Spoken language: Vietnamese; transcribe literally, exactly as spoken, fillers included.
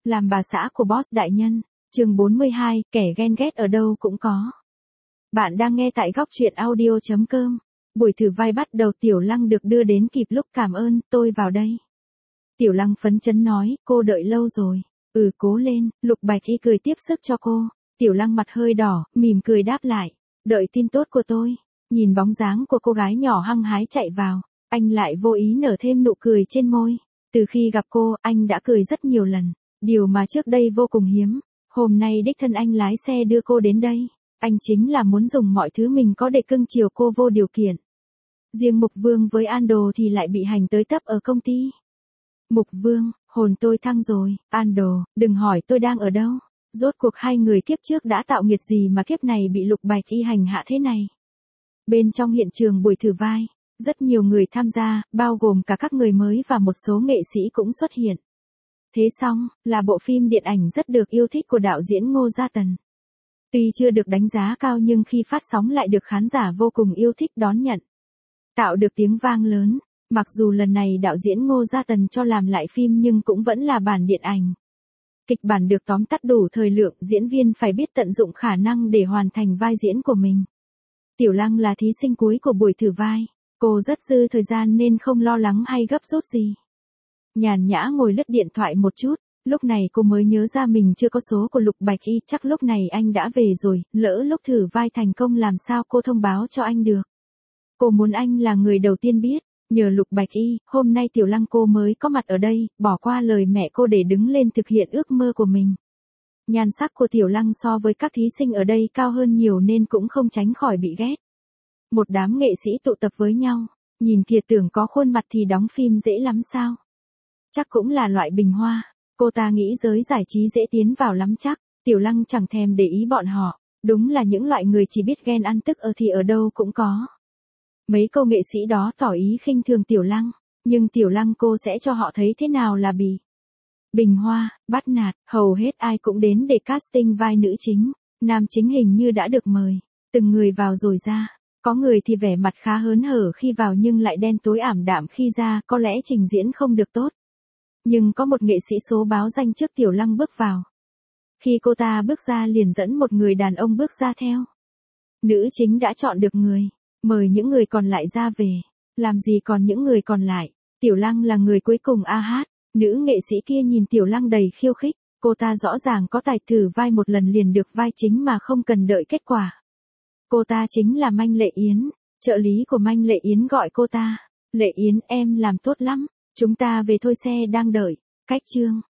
Làm bà xã của boss đại nhân, chương bốn mươi hai, kẻ ghen ghét ở đâu cũng có. Bạn đang nghe tại góc truyện audio chấm com. Buổi thử vai bắt đầu Tiểu Lăng được đưa đến kịp lúc cảm ơn, tôi vào đây. Tiểu Lăng phấn chấn nói, cô đợi lâu rồi. Ừ cố lên, Lục Bạch Y cười tiếp sức cho cô. Tiểu Lăng mặt hơi đỏ, mỉm cười đáp lại. Đợi tin tốt của tôi. Nhìn bóng dáng của cô gái nhỏ hăng hái chạy vào, anh lại vô ý nở thêm nụ cười trên môi. Từ khi gặp cô, anh đã cười rất nhiều lần. Điều mà trước đây vô cùng hiếm. Hôm nay đích thân anh lái xe đưa cô đến đây. Anh chính là muốn dùng mọi thứ mình có để cưng chiều cô vô điều kiện. Riêng Mục Vương với An Đồ thì lại bị hành tới tấp ở công ty. Mục Vương, hồn tôi thăng rồi. An Đồ, đừng hỏi tôi đang ở đâu. Rốt cuộc hai người kiếp trước đã tạo nghiệt gì mà kiếp này bị Lục Bạch Y hành hạ thế này. Bên trong hiện trường buổi thử vai, rất nhiều người tham gia, bao gồm cả các người mới và một số nghệ sĩ cũng xuất hiện. Thế xong, là bộ phim điện ảnh rất được yêu thích của đạo diễn Ngô Gia Tần. Tuy chưa được đánh giá cao nhưng khi phát sóng lại được khán giả vô cùng yêu thích đón nhận. Tạo được tiếng vang lớn, mặc dù lần này đạo diễn Ngô Gia Tần cho làm lại phim nhưng cũng vẫn là bản điện ảnh. Kịch bản được tóm tắt đủ thời lượng, diễn viên phải biết tận dụng khả năng để hoàn thành vai diễn của mình. Tiểu Lăng là thí sinh cuối của buổi thử vai, cô rất dư thời gian nên không lo lắng hay gấp rút gì. Nhàn nhã ngồi lướt điện thoại một chút, lúc này cô mới nhớ ra mình chưa có số của Lục Bạch Y, chắc lúc này anh đã về rồi, lỡ lúc thử vai thành công làm sao cô thông báo cho anh được. Cô muốn anh là người đầu tiên biết, nhờ Lục Bạch Y, hôm nay Tiểu Lăng cô mới có mặt ở đây, bỏ qua lời mẹ cô để đứng lên thực hiện ước mơ của mình. Nhan sắc của Tiểu Lăng so với các thí sinh ở đây cao hơn nhiều nên cũng không tránh khỏi bị ghét. Một đám nghệ sĩ tụ tập với nhau, nhìn kìa tưởng có khuôn mặt thì đóng phim dễ lắm sao. Chắc cũng là loại bình hoa, cô ta nghĩ giới giải trí dễ tiến vào lắm chắc. Tiểu Lăng chẳng thèm để ý bọn họ, đúng là những loại người chỉ biết ghen ăn tức ở thì ở đâu cũng có. Mấy câu nghệ sĩ đó tỏ ý khinh thường Tiểu Lăng, nhưng Tiểu Lăng cô sẽ cho họ thấy thế nào là bì. Bình hoa, bắt nạt, hầu hết ai cũng đến để casting vai nữ chính, nam chính hình như đã được mời, từng người vào rồi ra. Có người thì vẻ mặt khá hớn hở khi vào nhưng lại đen tối ảm đạm khi ra, có lẽ trình diễn không được tốt. Nhưng có một nghệ sĩ số báo danh trước Tiểu Lăng bước vào. Khi cô ta bước ra liền dẫn một người đàn ông bước ra theo. Nữ chính đã chọn được người, mời những người còn lại ra về. Làm gì còn những người còn lại, Tiểu Lăng là người cuối cùng a hát. Nữ nghệ sĩ kia nhìn Tiểu Lăng đầy khiêu khích, cô ta rõ ràng có tài thử vai một lần liền được vai chính mà không cần đợi kết quả. Cô ta chính là Manh Lệ Yến, trợ lý của Manh Lệ Yến gọi cô ta. Lệ Yến em làm tốt lắm, chúng ta về thôi xe đang đợi. Cách chương.